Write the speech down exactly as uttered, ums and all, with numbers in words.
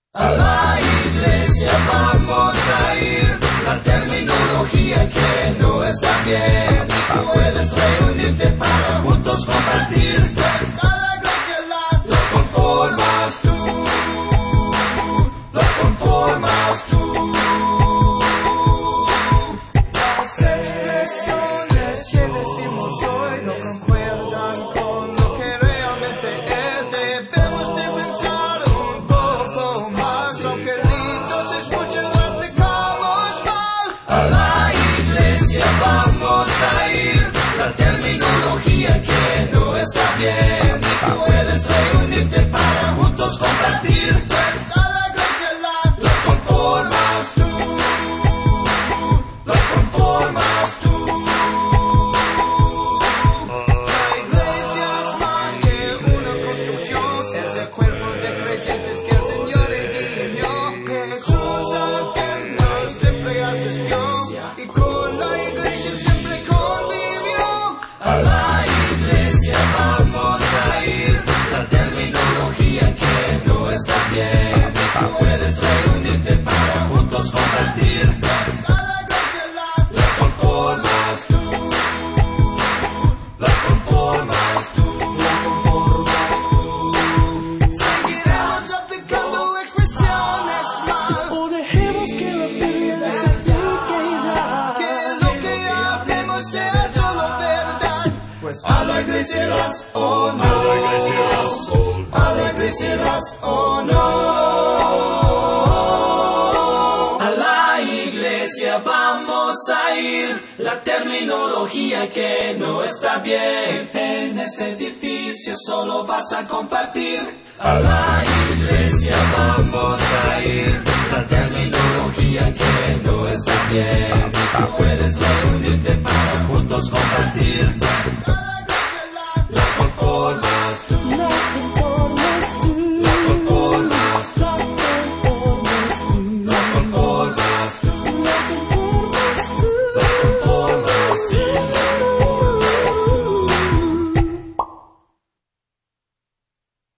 A la iglesia vamos a ir, la terminología que no está bien. Puedes reunirte para juntos compartir, pues a la iglesia la lo conformas tú, lo conformas tú. Las expresiones que decimos hoy no concuerdan con lo que realmente es. Debemos de pensar un poco más, lo que lindo se escucha lo aplicamos mal. A la iglesia vamos a ir, la terminología que no está bien. Puedes reunirte para juntos compartir, pues a la iglesia la lo conformas tú, lo conformas tú. La iglesia es más que una construcción, es el cuerpo de creyentes que el Señor redimió. Jesús al templo siempre asistió y con la iglesia siempre convivió. A la iglesia vamos a ir, la terminología que no está bien. Puedes reunirte para juntos compartir, pues a la iglesia la lo conformas tú, lo conformas tú, lo conformas tú. Seguiremos aplicando expresiones mal, O dejemos que la Biblia se aplique ya. que lo que hablemos sea solo verdad. Pues a la iglesia irás o no, a la iglesia irás, a la iglesia irás o no. A la iglesia vamos a ir, la terminología que no está bien. En ese edificio solo vas a compartir. A la iglesia vamos a ir, la terminología que no está bien. Puedes reunirte para juntos compartir.